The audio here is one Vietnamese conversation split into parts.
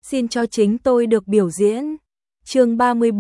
Xin cho chính tôi được biểu diễn. Chương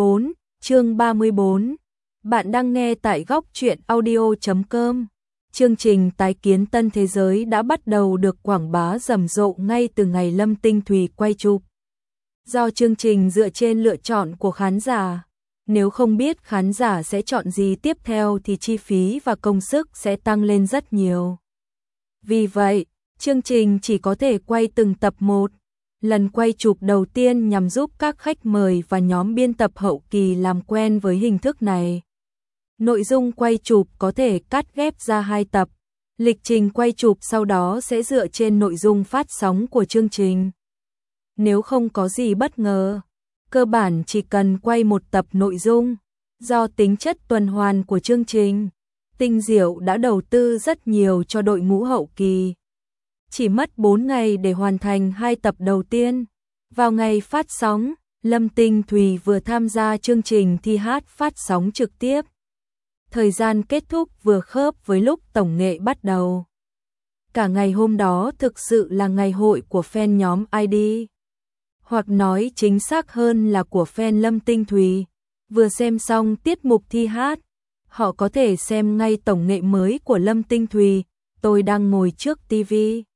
34. Bạn đang nghe tại góc truyện audio.com. Chương trình tái kiến Tân Thế Giới đã bắt đầu được quảng bá rầm rộ ngay từ ngày Lâm Tinh Thùy quay chụp. Do chương trình dựa trên lựa chọn của khán giả, nếu không biết khán giả sẽ chọn gì tiếp theo thì chi phí và công sức sẽ tăng lên rất nhiều. Vì vậy, chương trình chỉ có thể quay từng tập một. Lần quay chụp đầu tiên nhằm giúp các khách mời và nhóm biên tập hậu kỳ làm quen với hình thức này. Nội dung quay chụp có thể cắt ghép ra 2 tập. Lịch trình quay chụp sau đó sẽ dựa trên nội dung phát sóng của chương trình. Nếu không có gì bất ngờ, cơ bản chỉ cần quay một tập nội dung. Do tính chất tuần hoàn của chương trình, Tinh Diệu đã đầu tư rất nhiều cho đội ngũ hậu kỳ. Chỉ mất 4 ngày để hoàn thành 2 tập đầu tiên. Vào ngày phát sóng, Lâm Tinh Thùy vừa tham gia chương trình thi hát phát sóng trực tiếp. Thời gian kết thúc vừa khớp với lúc tổng nghệ bắt đầu. Cả ngày hôm đó thực sự là ngày hội của fan nhóm ID. Hoặc nói chính xác hơn là của fan Lâm Tinh Thùy. Vừa xem xong tiết mục thi hát, họ có thể xem ngay tổng nghệ mới của Lâm Tinh Thùy. Tôi đang ngồi trước TV,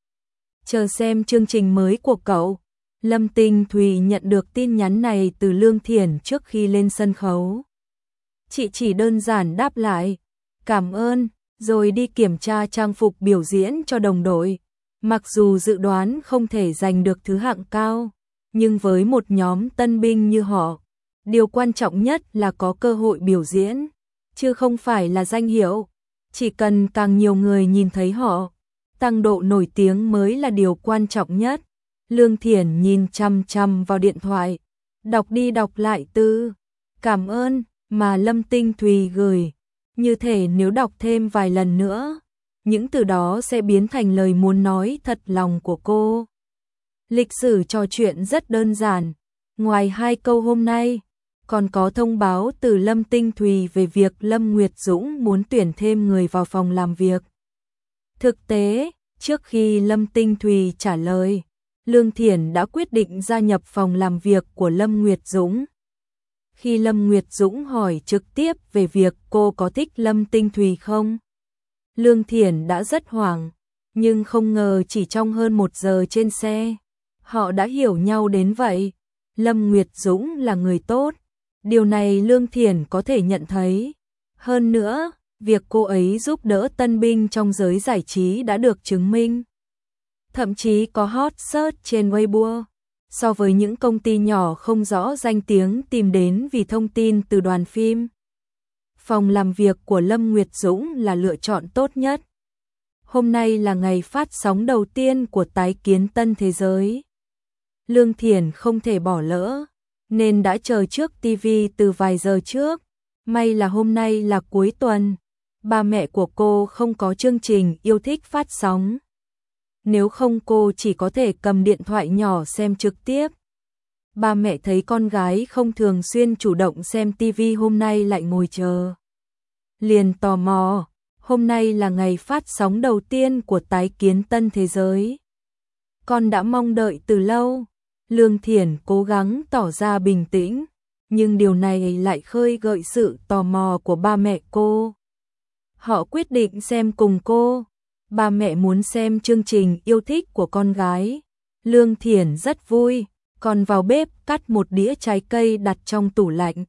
chờ xem chương trình mới của cậu. Lâm Tinh Thùy nhận được tin nhắn này từ Lương Thiển trước khi lên sân khấu. Chị chỉ đơn giản đáp lại, cảm ơn, rồi đi kiểm tra trang phục biểu diễn cho đồng đội. Mặc dù dự đoán không thể giành được thứ hạng cao, nhưng với một nhóm tân binh như họ, điều quan trọng nhất là có cơ hội biểu diễn, chứ không phải là danh hiệu. Chỉ cần càng nhiều người nhìn thấy họ, tăng độ nổi tiếng mới là điều quan trọng nhất. Lương Thiển nhìn chăm chăm vào điện thoại, đọc đi đọc lại từ cảm ơn mà Lâm Tinh Thùy gửi. Như thể nếu đọc thêm vài lần nữa, những từ đó sẽ biến thành lời muốn nói thật lòng của cô. Lịch sử trò chuyện rất đơn giản. Ngoài 2 câu hôm nay, còn có thông báo từ Lâm Tinh Thùy về việc Lâm Nguyệt Dũng muốn tuyển thêm người vào phòng làm việc. Thực tế, trước khi Lâm Tinh Thùy trả lời, Lương Thiển đã quyết định gia nhập phòng làm việc của Lâm Nguyệt Dũng. Khi Lâm Nguyệt Dũng hỏi trực tiếp về việc cô có thích Lâm Tinh Thùy không, Lương Thiển đã rất hoảng, nhưng không ngờ chỉ trong hơn 1 giờ trên xe, họ đã hiểu nhau đến vậy. Lâm Nguyệt Dũng là người tốt, điều này Lương Thiển có thể nhận thấy. Hơn nữa, việc cô ấy giúp đỡ tân binh trong giới giải trí đã được chứng minh. Thậm chí có hot search trên Weibo. So với những công ty nhỏ không rõ danh tiếng tìm đến vì thông tin từ đoàn phim, phòng làm việc của Lâm Nguyệt Dũng là lựa chọn tốt nhất. Hôm nay là ngày phát sóng đầu tiên của tái kiến Tân Thế Giới. Lương Thiển không thể bỏ lỡ, nên đã chờ trước TV từ vài giờ trước. May là hôm nay là cuối tuần, ba mẹ của cô không có chương trình yêu thích phát sóng. Nếu không cô chỉ có thể cầm điện thoại nhỏ xem trực tiếp. Ba mẹ thấy con gái không thường xuyên chủ động xem TV hôm nay lại ngồi chờ, liền tò mò. Hôm nay là ngày phát sóng đầu tiên của tái kiến Tân Thế Giới. Con đã mong đợi từ lâu. Lương Thiển cố gắng tỏ ra bình tĩnh, nhưng điều này lại khơi gợi sự tò mò của ba mẹ cô. Họ quyết định xem cùng cô. Ba mẹ muốn xem chương trình yêu thích của con gái. Lương Thiển rất vui, còn vào bếp cắt một đĩa trái cây đặt trong tủ lạnh.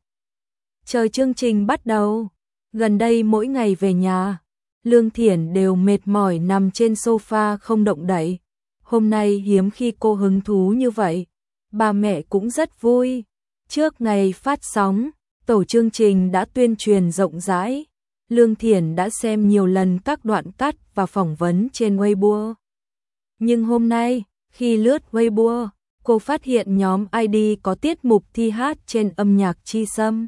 Chờ chương trình bắt đầu. Gần đây mỗi ngày về nhà, Lương Thiển đều mệt mỏi nằm trên sofa không động đậy. Hôm nay hiếm khi cô hứng thú như vậy. Ba mẹ cũng rất vui. Trước ngày phát sóng, tổ chương trình đã tuyên truyền rộng rãi. Lương Thiển đã xem nhiều lần các đoạn cắt và phỏng vấn trên Weibo. Nhưng hôm nay, khi lướt Weibo, cô phát hiện nhóm ID có tiết mục thi hát trên âm nhạc Chi Sâm.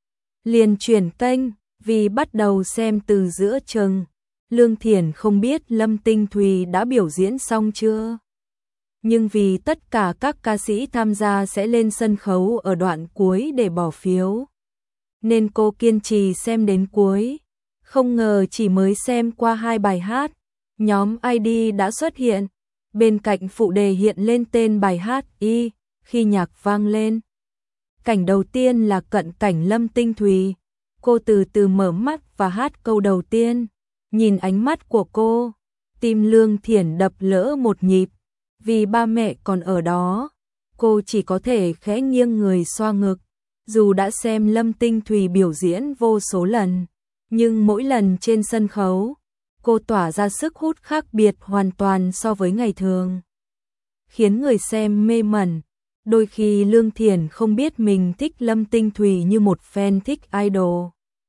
Liền chuyển kênh, vì bắt đầu xem từ giữa chừng. Lương Thiển không biết Lâm Tinh Thùy đã biểu diễn xong chưa. Nhưng vì tất cả các ca sĩ tham gia sẽ lên sân khấu ở đoạn cuối để bỏ phiếu, nên cô kiên trì xem đến cuối. Không ngờ chỉ mới xem qua 2 bài hát, nhóm ID đã xuất hiện. Bên cạnh phụ đề hiện lên tên bài hát Khi nhạc vang lên, cảnh đầu tiên là cận cảnh Lâm Tinh Thùy. Cô từ từ mở mắt và hát câu đầu tiên. Nhìn ánh mắt của cô, tim Lương Thiển đập lỡ một nhịp. Vì ba mẹ còn ở đó, cô chỉ có thể khẽ nghiêng người xoa ngực. Dù đã xem Lâm Tinh Thùy biểu diễn vô số lần, nhưng mỗi lần trên sân khấu, cô tỏa ra sức hút khác biệt hoàn toàn so với ngày thường, khiến người xem mê mẩn. Đôi khi Lương Thiển không biết mình thích Lâm Tinh Thùy như một fan thích idol,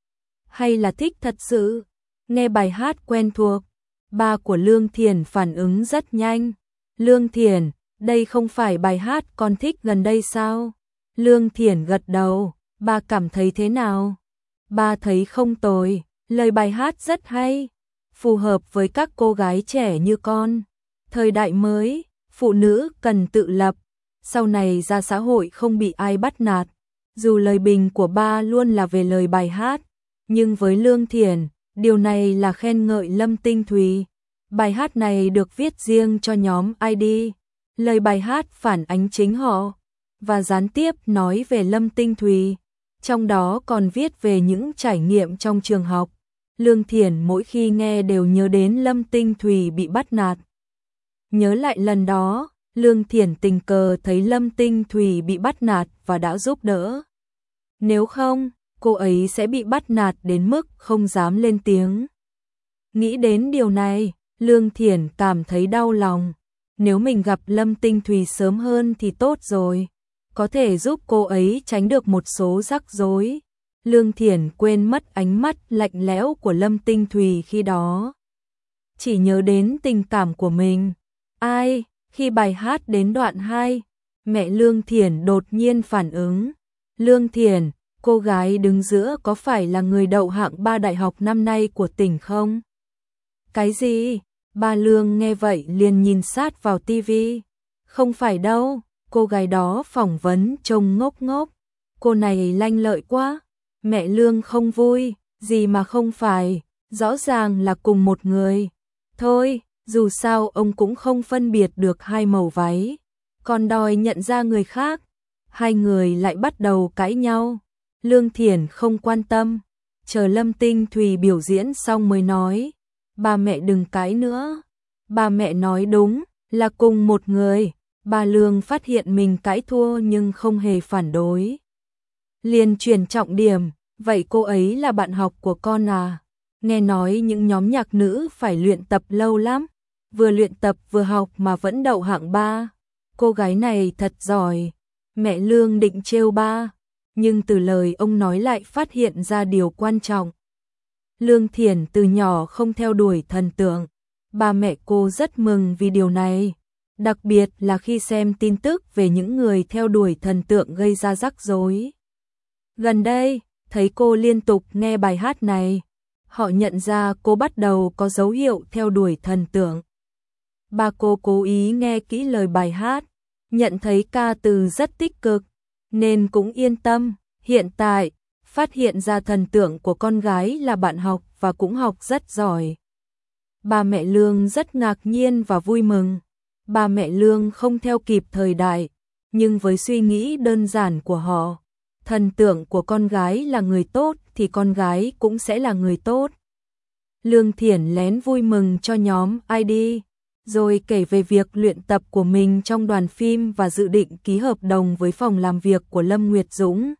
hay là thích thật sự. Nghe bài hát quen thuộc, ba của Lương Thiển phản ứng rất nhanh. Lương Thiển, đây không phải bài hát con thích gần đây sao? Lương Thiển gật đầu, ba cảm thấy thế nào? Ba thấy không tồi, lời bài hát rất hay, phù hợp với các cô gái trẻ như con. Thời đại mới, phụ nữ cần tự lập, sau này ra xã hội không bị ai bắt nạt. Dù lời bình của ba luôn là về lời bài hát, nhưng với Lương Thiển, điều này là khen ngợi Lâm Tinh Thùy. Bài hát này được viết riêng cho nhóm ID. Lời bài hát phản ánh chính họ và gián tiếp nói về Lâm Tinh Thùy, trong đó còn viết về những trải nghiệm trong trường học. Lương Thiển mỗi khi nghe đều nhớ đến Lâm Tinh Thùy bị bắt nạt. Nhớ lại lần đó, Lương Thiển tình cờ thấy Lâm Tinh Thùy bị bắt nạt và đã giúp đỡ. Nếu không, cô ấy sẽ bị bắt nạt đến mức không dám lên tiếng. Nghĩ đến điều này, Lương Thiển cảm thấy đau lòng. Nếu mình gặp Lâm Tinh Thùy sớm hơn thì tốt rồi, có thể giúp cô ấy tránh được một số rắc rối. Lương Thiển quên mất ánh mắt lạnh lẽo của Lâm Tinh Thùy khi đó, chỉ nhớ đến tình cảm của mình. Ai, khi bài hát đến đoạn 2, mẹ Lương Thiển đột nhiên phản ứng. Lương Thiển, cô gái đứng giữa có phải là người đậu hạng 3 đại học năm nay của tỉnh không? Cái gì? Ba Lương nghe vậy liền nhìn sát vào tivi. Không phải đâu, cô gái đó phỏng vấn trông ngốc ngốc. Cô này lanh lợi quá. Mẹ Lương không vui, gì mà không phải, rõ ràng là cùng một người. Thôi, dù sao ông cũng không phân biệt được hai màu váy, còn đòi nhận ra người khác. Hai người lại bắt đầu cãi nhau. Lương Thiển không quan tâm, chờ Lâm Tinh Thùy biểu diễn xong mới nói, ba mẹ đừng cãi nữa. Ba mẹ nói đúng, là cùng một người. Bà Lương phát hiện mình cãi thua nhưng không hề phản đối. Liền chuyển trọng điểm, vậy cô ấy là bạn học của con à? Nghe nói những nhóm nhạc nữ phải luyện tập lâu lắm, vừa luyện tập vừa học mà vẫn đậu hạng 3. Cô gái này thật giỏi. Mẹ Lương định trêu ba, nhưng từ lời ông nói lại phát hiện ra điều quan trọng. Lương Thiển từ nhỏ không theo đuổi thần tượng, ba mẹ cô rất mừng vì điều này, đặc biệt là khi xem tin tức về những người theo đuổi thần tượng gây ra rắc rối. Gần đây, thấy cô liên tục nghe bài hát này, họ nhận ra cô bắt đầu có dấu hiệu theo đuổi thần tượng. Ba cô cố ý nghe kỹ lời bài hát, nhận thấy ca từ rất tích cực, nên cũng yên tâm. Hiện tại, phát hiện ra thần tượng của con gái là bạn học và cũng học rất giỏi. Ba mẹ Lương rất ngạc nhiên và vui mừng. Ba mẹ Lương không theo kịp thời đại, nhưng với suy nghĩ đơn giản của họ, thần tượng của con gái là người tốt thì con gái cũng sẽ là người tốt. Lương Thiển lén vui mừng cho nhóm ID, rồi kể về việc luyện tập của mình trong đoàn phim và dự định ký hợp đồng với phòng làm việc của Lâm Nguyệt Dũng.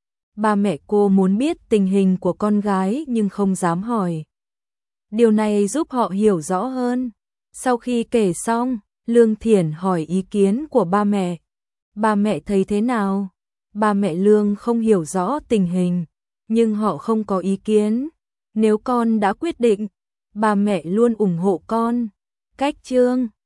Ba mẹ cô muốn biết tình hình của con gái nhưng không dám hỏi. Điều này giúp họ hiểu rõ hơn. Sau khi kể xong, Lương Thiển hỏi ý kiến của ba mẹ. Ba mẹ thấy thế nào? Ba mẹ Lương không hiểu rõ tình hình, nhưng họ không có ý kiến. Nếu con đã quyết định, ba mẹ luôn ủng hộ con. Cách chương